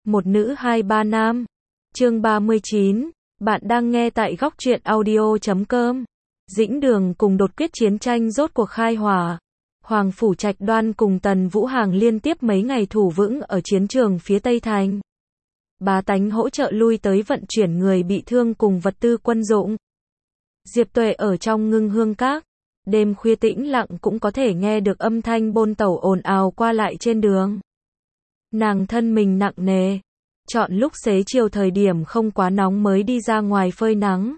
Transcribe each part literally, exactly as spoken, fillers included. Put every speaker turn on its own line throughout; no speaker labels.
một nữ hai ba nam. Chương ba mươi chín, bạn đang nghe tại góc truyện audio chấm com. Dĩnh Đường cùng đột quyết chiến tranh rốt cuộc khai hỏa. Hoàng Phủ Trạch Đoan cùng Tần Vũ Hàng liên tiếp mấy ngày thủ vững ở chiến trường phía Tây Thành. Bá tánh hỗ trợ lui tới vận chuyển người bị thương cùng vật tư quân dụng. Diệp Tuệ ở trong Ngưng Hương Các, đêm khuya tĩnh lặng cũng có thể nghe được âm thanh bôn tẩu ồn ào qua lại trên đường. Nàng thân mình nặng nề, chọn lúc xế chiều thời điểm không quá nóng mới đi ra ngoài phơi nắng.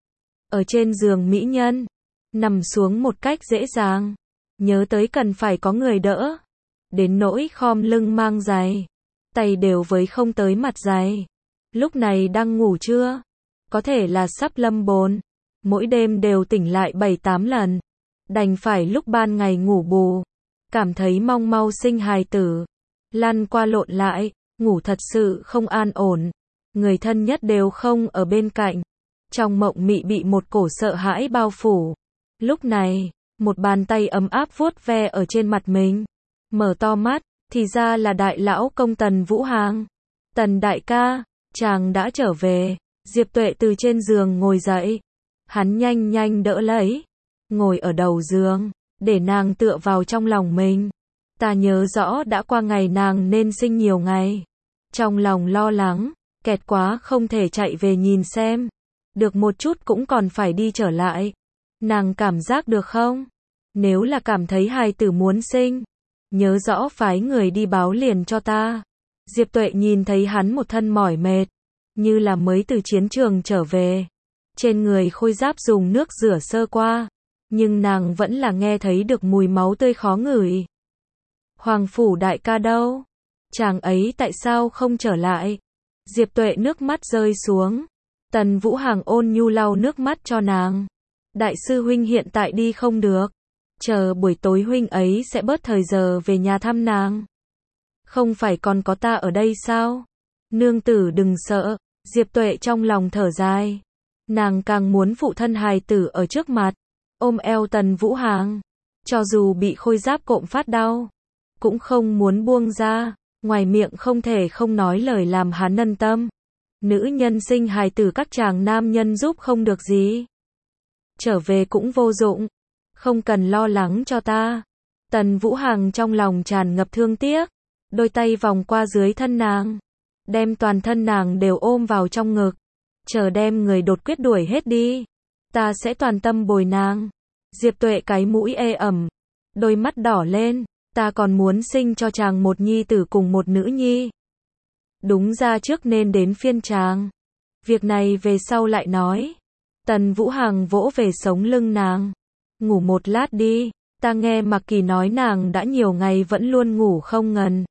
Ở trên giường mỹ nhân, nằm xuống một cách dễ dàng, nhớ tới cần phải có người đỡ, đến nỗi khom lưng mang giày, tay đều với không tới mặt giày. Lúc này đang ngủ chưa? Có thể là sắp lâm bồn, mỗi đêm đều tỉnh lại bảy tám lần, đành phải lúc ban ngày ngủ bù, cảm thấy mong mau sinh hài tử, lăn qua lộn lại, ngủ thật sự không an ổn, người thân nhất đều không ở bên cạnh, trong mộng mị bị một cổ sợ hãi bao phủ. Lúc này, một bàn tay ấm áp vuốt ve ở trên mặt mình, mở to mắt, thì ra là đại lão công Tần Vũ Hàng. Tần đại ca, chàng đã trở về. Diệp Tuệ từ trên giường ngồi dậy, hắn nhanh nhanh đỡ lấy, ngồi ở đầu giường, để nàng tựa vào trong lòng mình. Ta nhớ rõ đã qua ngày nàng nên sinh nhiều ngày, trong lòng lo lắng, kẹt quá không thể chạy về nhìn xem, được một chút cũng còn phải đi trở lại. Nàng cảm giác được không? Nếu là cảm thấy hài tử muốn sinh, nhớ rõ phái người đi báo liền cho ta. Diệp Tuệ nhìn thấy hắn một thân mỏi mệt, như là mới từ chiến trường trở về, trên người khôi giáp dùng nước rửa sơ qua, nhưng nàng vẫn là nghe thấy được mùi máu tươi khó ngửi. Hoàng Phủ đại ca đâu? Chàng ấy tại sao không trở lại? Diệp Tuệ nước mắt rơi xuống. Tần Vũ Hàng ôn nhu lau nước mắt cho nàng. Đại sư huynh hiện tại đi không được, chờ buổi tối huynh ấy sẽ bớt thời giờ về nhà thăm nàng. Không phải còn có ta ở đây sao? Nương tử đừng sợ. Diệp Tuệ trong lòng thở dài, nàng càng muốn phụ thân hài tử ở trước mặt, ôm eo Tần Vũ Hàng, cho dù bị khôi giáp cộm phát đau, cũng không muốn buông ra, ngoài miệng không thể không nói lời làm hắn nân tâm. Nữ nhân sinh hài tử các chàng nam nhân giúp không được gì, trở về cũng vô dụng, không cần lo lắng cho ta. Tần Vũ Hàng trong lòng tràn ngập thương tiếc, đôi tay vòng qua dưới thân nàng, đem toàn thân nàng đều ôm vào trong ngực, chờ đem người đột quyết đuổi hết đi, ta sẽ toàn tâm bồi nàng. Diệp Tuệ cái mũi ê ẩm, đôi mắt đỏ lên, ta còn muốn sinh cho chàng một nhi tử cùng một nữ nhi. Đúng ra trước nên đến phiên chàng, việc này về sau lại nói. Tần Vũ Hàng vỗ về sống lưng nàng, ngủ một lát đi, ta nghe Mạc Kỳ nói nàng đã nhiều ngày vẫn luôn ngủ không ngần.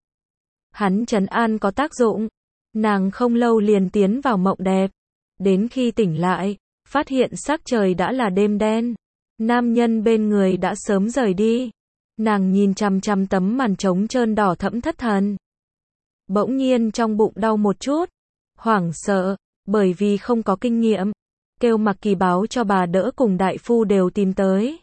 Hắn trấn an có tác dụng, nàng không lâu liền tiến vào mộng đẹp, đến khi tỉnh lại, phát hiện sắc trời đã là đêm đen, nam nhân bên người đã sớm rời đi, nàng nhìn chằm chằm tấm màn trống trơn đỏ thẫm thất thần. Bỗng nhiên trong bụng đau một chút, hoảng sợ, bởi vì không có kinh nghiệm, kêu Mạc Kỳ báo cho bà đỡ cùng đại phu đều tìm tới.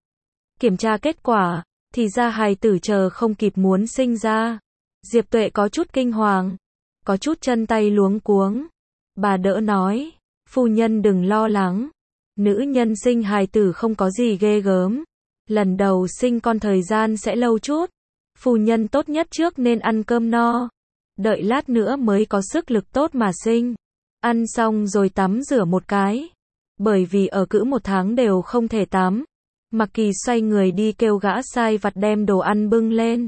Kiểm tra kết quả, thì ra hài tử chờ không kịp muốn sinh ra. Diệp Tuệ có chút kinh hoàng, có chút chân tay luống cuống. Bà đỡ nói, phu nhân đừng lo lắng, nữ nhân sinh hài tử không có gì ghê gớm, lần đầu sinh con thời gian sẽ lâu chút, phu nhân tốt nhất trước nên ăn cơm no, đợi lát nữa mới có sức lực tốt mà sinh. Ăn xong rồi tắm rửa một cái, bởi vì ở cữ một tháng đều không thể tắm. Mạc Kỳ xoay người đi kêu gã sai vặt đem đồ ăn bưng lên,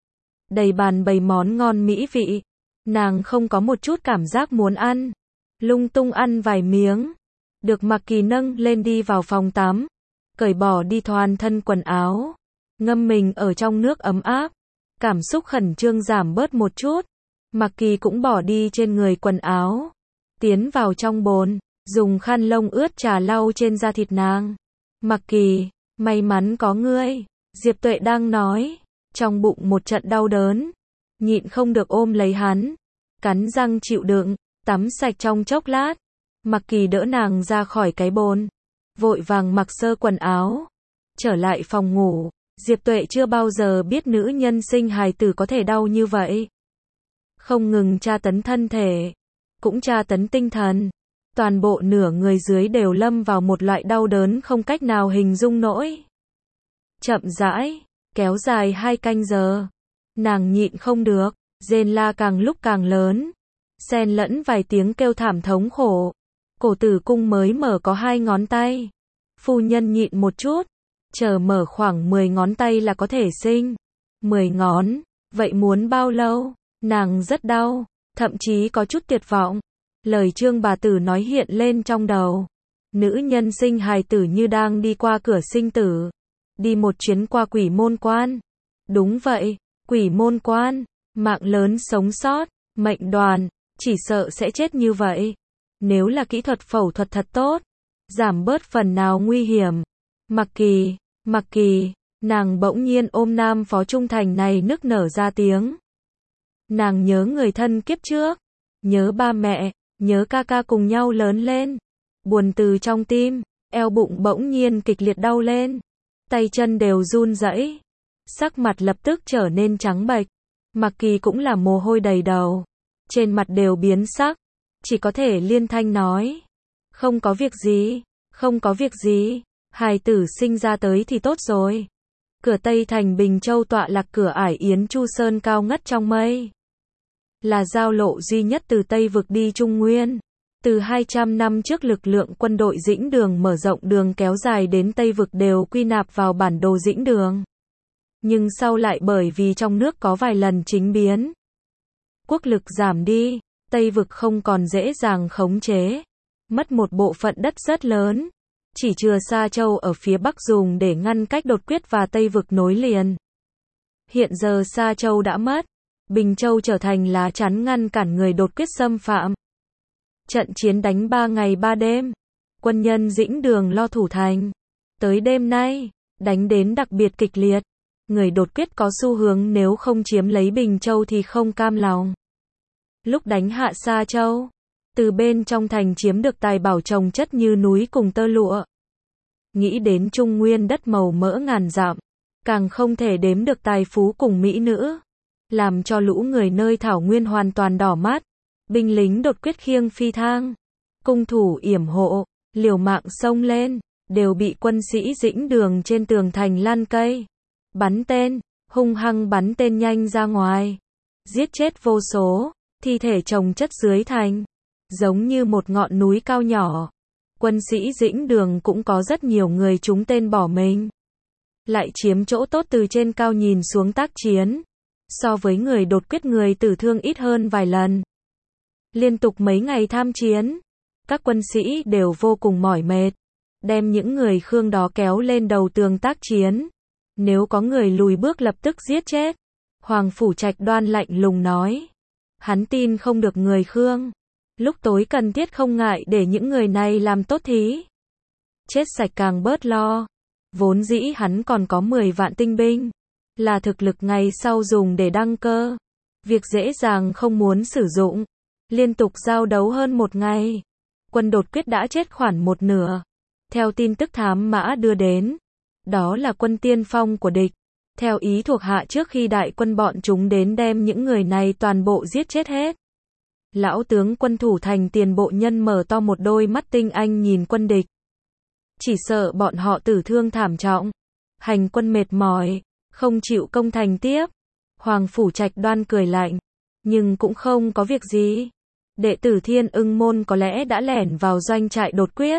đầy bàn bày món ngon mỹ vị, nàng không có một chút cảm giác muốn ăn, lung tung ăn vài miếng, được Mạc Kỳ nâng lên đi vào phòng tắm, cởi bỏ đi toàn thân quần áo, ngâm mình ở trong nước ấm áp, cảm xúc khẩn trương giảm bớt một chút. Mạc Kỳ cũng bỏ đi trên người quần áo, tiến vào trong bồn, dùng khăn lông ướt trà lau trên da thịt nàng. Mạc Kỳ, may mắn có ngươi. Diệp Tuệ đang nói, trong bụng một trận đau đớn, nhịn không được ôm lấy hắn, cắn răng chịu đựng, tắm sạch trong chốc lát. Mạc Kỳ đỡ nàng ra khỏi cái bồn, vội vàng mặc sơ quần áo, trở lại phòng ngủ. Diệp Tuệ chưa bao giờ biết nữ nhân sinh hài tử có thể đau như vậy. không ngừng tra tấn thân thể, cũng tra tấn tinh thần. Toàn bộ nửa người dưới đều lâm vào một loại đau đớn không cách nào hình dung nổi. Chậm rãi, kéo dài hai canh giờ. Nàng nhịn không được, rên la càng lúc càng lớn, xen lẫn vài tiếng kêu thảm thống khổ. Cổ tử cung mới mở có hai ngón tay. Phu nhân nhịn một chút, chờ mở khoảng mười ngón tay là có thể sinh. mười ngón, vậy muốn bao lâu? Nàng rất đau, thậm chí có chút tuyệt vọng. Lời Trương bà tử nói hiện lên trong đầu. Nữ nhân sinh hài tử như đang đi qua cửa sinh tử. Đi một chuyến qua quỷ môn quan. Đúng vậy, quỷ môn quan, mạng lớn sống sót, mệnh đoàn, chỉ sợ sẽ chết như vậy. Nếu là kỹ thuật phẫu thuật thật tốt, giảm bớt phần nào nguy hiểm. Mặc Kỳ, Mặc Kỳ, nàng bỗng nhiên ôm nam phó trung thành này nức nở ra tiếng. Nàng nhớ người thân kiếp trước, nhớ ba mẹ, nhớ ca ca cùng nhau lớn lên. Buồn từ trong tim, eo bụng bỗng nhiên kịch liệt đau lên. Tay chân đều run rẩy, sắc mặt lập tức trở nên trắng bệch. Mặc Kỳ cũng là mồ hôi đầy đầu, trên mặt đều biến sắc, chỉ có thể liên thanh nói. Không có việc gì, không có việc gì, hài tử sinh ra tới thì tốt rồi. Cửa Tây Thành Bình Châu tọa lạc cửa ải Yến Chu Sơn cao ngất trong mây. Là giao lộ duy nhất từ Tây Vực đi Trung Nguyên. Từ hai trăm năm trước lực lượng quân đội Dĩnh Đường mở rộng đường kéo dài đến Tây Vực đều quy nạp vào bản đồ Dĩnh Đường. Nhưng sau lại bởi vì trong nước có vài lần chính biến, quốc lực giảm đi, Tây Vực không còn dễ dàng khống chế, mất một bộ phận đất rất lớn, chỉ chừa Sa Châu ở phía Bắc dùng để ngăn cách đột quyết và Tây Vực nối liền. Hiện giờ Sa Châu đã mất, Bình Châu trở thành lá chắn ngăn cản người đột quyết xâm phạm. Trận chiến đánh ba ngày ba đêm, quân nhân Dĩnh Đường lo thủ thành. Tới đêm nay, đánh đến đặc biệt kịch liệt. Người đột quyết có xu hướng nếu không chiếm lấy Bình Châu thì không cam lòng. Lúc đánh hạ Sa Châu, từ bên trong thành chiếm được tài bảo trồng chất như núi cùng tơ lụa. Nghĩ đến Trung Nguyên đất màu mỡ ngàn dặm, càng không thể đếm được tài phú cùng mỹ nữ, làm cho lũ người nơi thảo nguyên hoàn toàn đỏ mắt. Binh lính đột quyết khiêng phi thang, cung thủ yểm hộ, liều mạng xông lên, đều bị quân sĩ Dĩnh Đường trên tường thành lan cây, bắn tên, hung hăng bắn tên nhanh ra ngoài, giết chết vô số, thi thể chồng chất dưới thành, giống như một ngọn núi cao nhỏ. Quân sĩ Dĩnh Đường cũng có rất nhiều người trúng tên bỏ mình, lại chiếm chỗ tốt từ trên cao nhìn xuống tác chiến. So với người đột quyết người tử thương ít hơn vài lần. Liên tục mấy ngày tham chiến, các quân sĩ đều vô cùng mỏi mệt, đem những người Khương đó kéo lên đầu tường tác chiến. Nếu có người lùi bước lập tức giết chết. Hoàng Phủ Trạch Đoan lạnh lùng nói. Hắn tin không được người Khương. Lúc tối cần thiết không ngại để những người này làm tốt thí. Chết sạch càng bớt lo. Vốn dĩ hắn còn có mười vạn tinh binh, là thực lực ngày sau dùng để đăng cơ. Việc dễ dàng không muốn sử dụng. Liên tục giao đấu hơn một ngày, quân đột quyết đã chết khoảng một nửa. Theo tin tức thám mã đưa đến, đó là quân tiên phong của địch. Theo ý thuộc hạ trước khi đại quân bọn chúng đến đem những người này toàn bộ giết chết hết. Lão tướng quân thủ thành Tiền Bộ Nhân mở to một đôi mắt tinh anh nhìn quân địch. Chỉ sợ bọn họ tử thương thảm trọng, hành quân mệt mỏi, không chịu công thành tiếp. Hoàng Phủ Trạch Đoan cười lạnh, nhưng cũng không có việc gì. Đệ tử Thiên Ưng Môn có lẽ đã lẻn vào doanh trại đột quyết.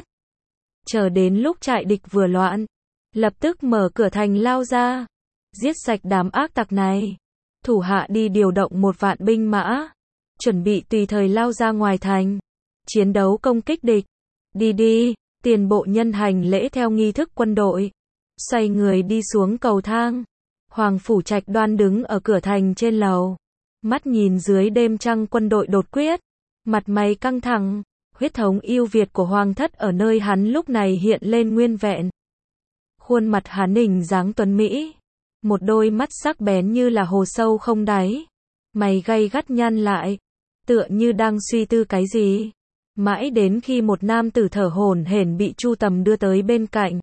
Chờ đến lúc trại địch vừa loạn, lập tức mở cửa thành lao ra, giết sạch đám ác tặc này. Thủ hạ đi điều động một vạn binh mã, chuẩn bị tùy thời lao ra ngoài thành, chiến đấu công kích địch. Đi đi, Tiền Bộ Nhân hành lễ theo nghi thức quân đội, xoay người đi xuống cầu thang. Hoàng Phủ Trạch Đoan đứng ở cửa thành trên lầu, mắt nhìn dưới đêm trăng quân đội đột quyết, mặt mày căng thẳng. Huyết thống yêu Việt của Hoàng thất ở nơi hắn lúc này hiện lên nguyên vẹn. Khuôn mặt hắn hình dáng tuấn mỹ, một đôi mắt sắc bén như là hồ sâu không đáy, mày gay gắt nhăn lại, tựa như đang suy tư cái gì. Mãi đến khi một nam tử thở hổn hển bị Chu Tầm đưa tới bên cạnh,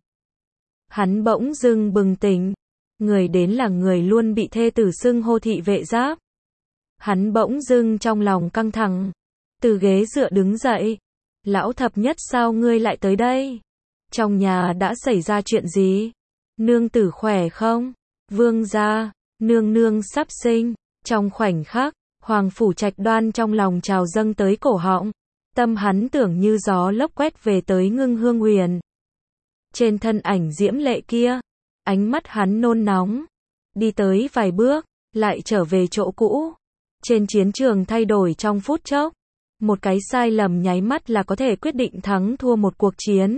hắn bỗng dưng bừng tỉnh. Người đến là người luôn bị thê tử xưng hô thị vệ giáp. Hắn bỗng dưng trong lòng căng thẳng, từ ghế dựa đứng dậy. Lão thập nhất, sao ngươi lại tới đây? Trong nhà đã xảy ra chuyện gì? Nương tử khỏe không? Vương gia, nương nương sắp sinh. Trong khoảnh khắc, Hoàng Phủ Trạch Đoan trong lòng trào dâng tới cổ họng. Tâm hắn tưởng như gió lốc quét về tới Ngưng Hương Huyền. Trên thân ảnh diễm lệ kia, ánh mắt hắn nôn nóng. Đi tới vài bước, lại trở về chỗ cũ. Trên chiến trường thay đổi trong phút chốc. Một cái sai lầm nháy mắt là có thể quyết định thắng thua một cuộc chiến.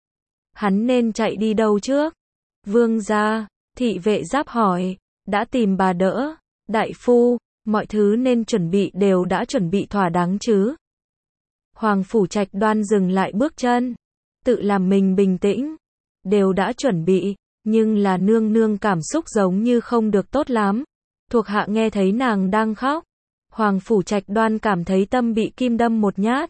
Hắn nên chạy đi đâu trước? Vương gia, thị vệ giáp hỏi, đã tìm bà đỡ. Đại phu, mọi thứ nên chuẩn bị đều đã chuẩn bị thỏa đáng chứ? Hoàng Phủ Trạch Đoan dừng lại bước chân, tự làm mình bình tĩnh. Đều đã chuẩn bị, nhưng là nương nương cảm xúc giống như không được tốt lắm. Thuộc hạ nghe thấy nàng đang khóc. Hoàng Phủ Trạch Đoan cảm thấy tâm bị kim đâm một nhát.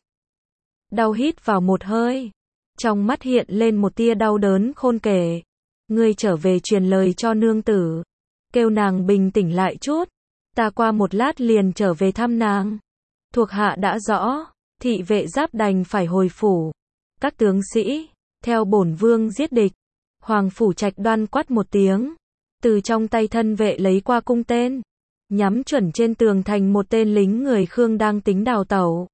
Đau hít vào một hơi. Trong mắt hiện lên một tia đau đớn khôn kể. Ngươi trở về truyền lời cho nương tử. Kêu nàng bình tĩnh lại chút. Ta qua một lát liền trở về thăm nàng. Thuộc hạ đã rõ. Thị vệ giáp đành phải hồi phủ. Các tướng sĩ, theo bổn vương giết địch. Hoàng Phủ Trạch Đoan quát một tiếng. Từ trong tay thân vệ lấy qua cung tên. Nhắm chuẩn trên tường thành một tên lính người Khương đang tính đào tẩu.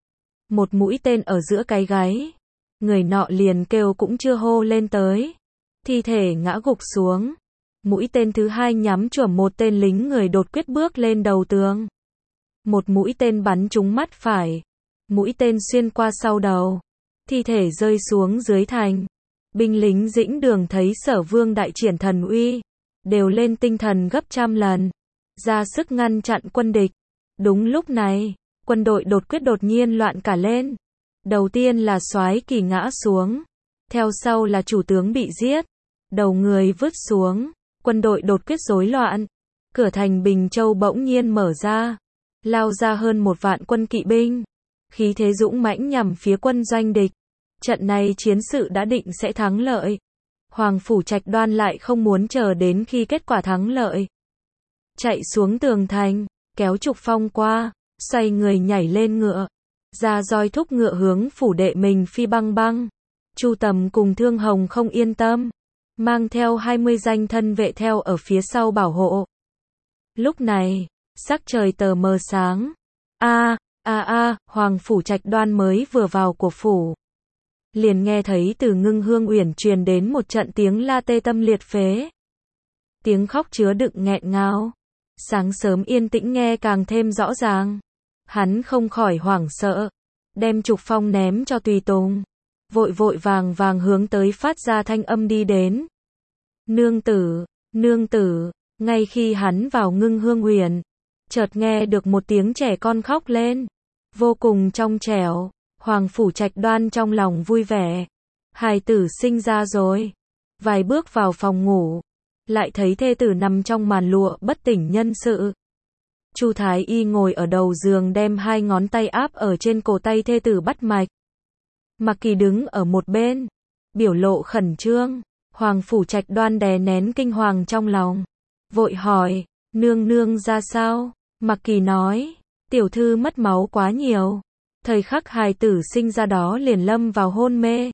Một mũi tên ở giữa cái gáy. Người nọ liền kêu cũng chưa hô lên tới. Thi thể ngã gục xuống. Mũi tên thứ hai nhắm chuẩn một tên lính người đột quyết bước lên đầu tường. Một mũi tên bắn trúng mắt phải. Mũi tên xuyên qua sau đầu. Thi thể rơi xuống dưới thành. Binh lính Dĩnh Đường thấy Sở Vương đại triển thần uy. Đều lên tinh thần gấp trăm lần. Ra sức ngăn chặn quân địch. Đúng lúc này, quân đội đột quyết đột nhiên loạn cả lên. Đầu tiên là Soái Kỳ ngã xuống. Theo sau là chủ tướng bị giết. Đầu người vứt xuống. Quân đội đột quyết rối loạn. Cửa thành Bình Châu bỗng nhiên mở ra. Lao ra hơn một vạn quân kỵ binh. Khí thế dũng mãnh nhằm phía quân doanh địch. Trận này chiến sự đã định sẽ thắng lợi. Hoàng Phủ Trạch Đoan lại không muốn chờ đến khi kết quả thắng lợi. Chạy xuống tường thành, kéo Trục Phong qua, xoay người nhảy lên ngựa. Ra roi thúc ngựa hướng phủ đệ mình phi băng băng. Chu Tầm cùng Thương Hồng không yên tâm. Mang theo hai mươi danh thân vệ theo ở phía sau bảo hộ. Lúc này, sắc trời tờ mờ sáng. A, a a, Hoàng Phủ Trạch Đoan mới vừa vào của phủ. Liền nghe thấy từ Ngưng Hương Uyển truyền đến một trận tiếng la tê tâm liệt phế. Tiếng khóc chứa đựng nghẹn ngào. Sáng sớm yên tĩnh nghe càng thêm rõ ràng. Hắn không khỏi hoảng sợ. Đem Trục Phong ném cho tùy tùng. Vội vội vàng vàng hướng tới phát ra thanh âm đi đến. Nương tử, nương tử. Ngay khi hắn vào Ngưng Hương Uyển, chợt nghe được một tiếng trẻ con khóc lên. Vô cùng trong trẻo. Hoàng Phủ Trạch Đoan trong lòng vui vẻ. Hài tử sinh ra rồi. Vài bước vào phòng ngủ. Lại thấy thê tử nằm trong màn lụa bất tỉnh nhân sự. Chu Thái Y ngồi ở đầu giường đem hai ngón tay áp ở trên cổ tay thê tử bắt mạch. Mạc Kỳ đứng ở một bên. Biểu lộ khẩn trương. Hoàng Phủ Trạch Đoan đè nén kinh hoàng trong lòng. Vội hỏi, nương nương ra sao? Mạc Kỳ nói, tiểu thư mất máu quá nhiều. Thời khắc hài tử sinh ra đó liền lâm vào hôn mê.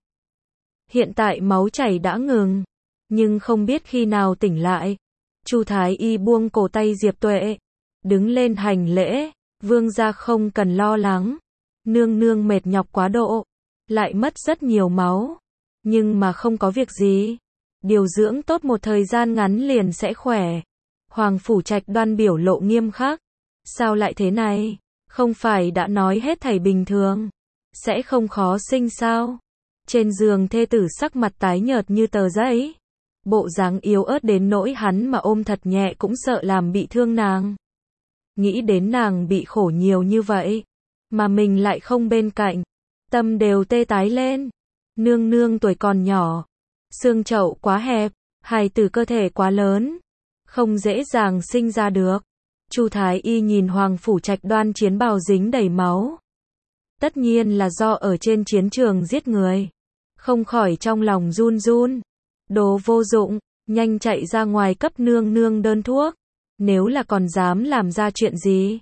Hiện tại máu chảy đã ngừng. Nhưng không biết khi nào tỉnh lại. Chu Thái Y buông cổ tay Diệp Tuệ. Đứng lên hành lễ. Vương gia không cần lo lắng. Nương nương mệt nhọc quá độ. Lại mất rất nhiều máu. Nhưng mà không có việc gì. Điều dưỡng tốt một thời gian ngắn liền sẽ khỏe. Hoàng Phủ Trạch Đoan biểu lộ nghiêm khắc. Sao lại thế này? Không phải đã nói hết thảy bình thường. Sẽ không khó sinh sao? Trên giường thê tử sắc mặt tái nhợt như tờ giấy. Bộ dáng yếu ớt đến nỗi hắn mà ôm thật nhẹ cũng sợ làm bị thương nàng. Nghĩ đến nàng bị khổ nhiều như vậy. Mà mình lại không bên cạnh. Tâm đều tê tái lên. Nương nương tuổi còn nhỏ. Xương chậu quá hẹp. Hài tử cơ thể quá lớn. Không dễ dàng sinh ra được. Chu Thái Y nhìn Hoàng Phủ Trạch Đoan chiến bào dính đầy máu. Tất nhiên là do ở trên chiến trường giết người. Không khỏi trong lòng run run. Đồ vô dụng, nhanh chạy ra ngoài cấp nương nương đơn thuốc. Nếu là còn dám làm ra chuyện gì,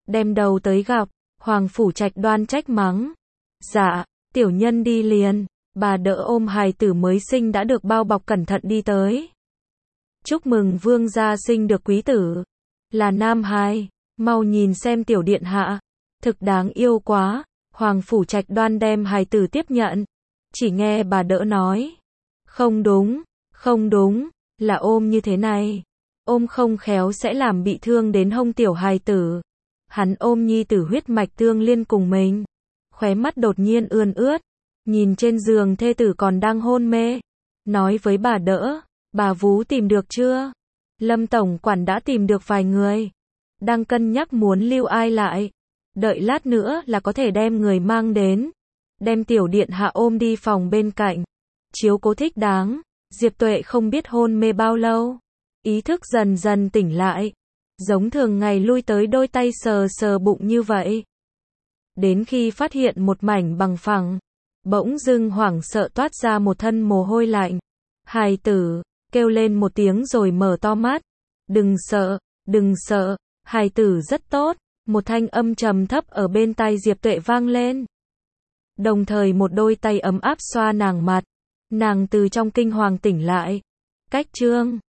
đem đầu tới gặp, Hoàng Phủ Trạch đoan trách mắng. Dạ, tiểu nhân đi liền, bà đỡ ôm hài tử mới sinh đã được bao bọc cẩn thận đi tới. Chúc mừng vương gia sinh được quý tử, là nam hài, mau nhìn xem tiểu điện hạ, thực đáng yêu quá. Hoàng Phủ Trạch đoan đem hài tử tiếp nhận, chỉ nghe bà đỡ nói. Không đúng, không đúng, là ôm như thế này. Ôm không khéo sẽ làm bị thương đến hông tiểu hài tử. Hắn ôm nhi tử huyết mạch tương liên cùng mình. Khóe mắt đột nhiên ươn ướt. Nhìn trên giường thê tử còn đang hôn mê. Nói với bà đỡ, bà vú tìm được chưa? Lâm tổng quản đã tìm được vài người. Đang cân nhắc muốn lưu ai lại. Đợi lát nữa là có thể đem người mang đến. Đem tiểu điện hạ ôm đi phòng bên cạnh. Chiếu cố thích đáng. Diệp Tuệ không biết hôn mê bao lâu. Ý thức dần dần tỉnh lại. Giống thường ngày lui tới đôi tay sờ sờ bụng như vậy. Đến khi phát hiện một mảnh bằng phẳng. Bỗng dưng hoảng sợ toát ra một thân mồ hôi lạnh. Hài tử, kêu lên một tiếng rồi mở to mắt. Đừng sợ, đừng sợ, hài tử rất tốt. Một thanh âm trầm thấp ở bên tai Diệp Tuệ vang lên. Đồng thời một đôi tay ấm áp xoa nàng mặt. Nàng từ trong kinh hoàng tỉnh lại. Cách chương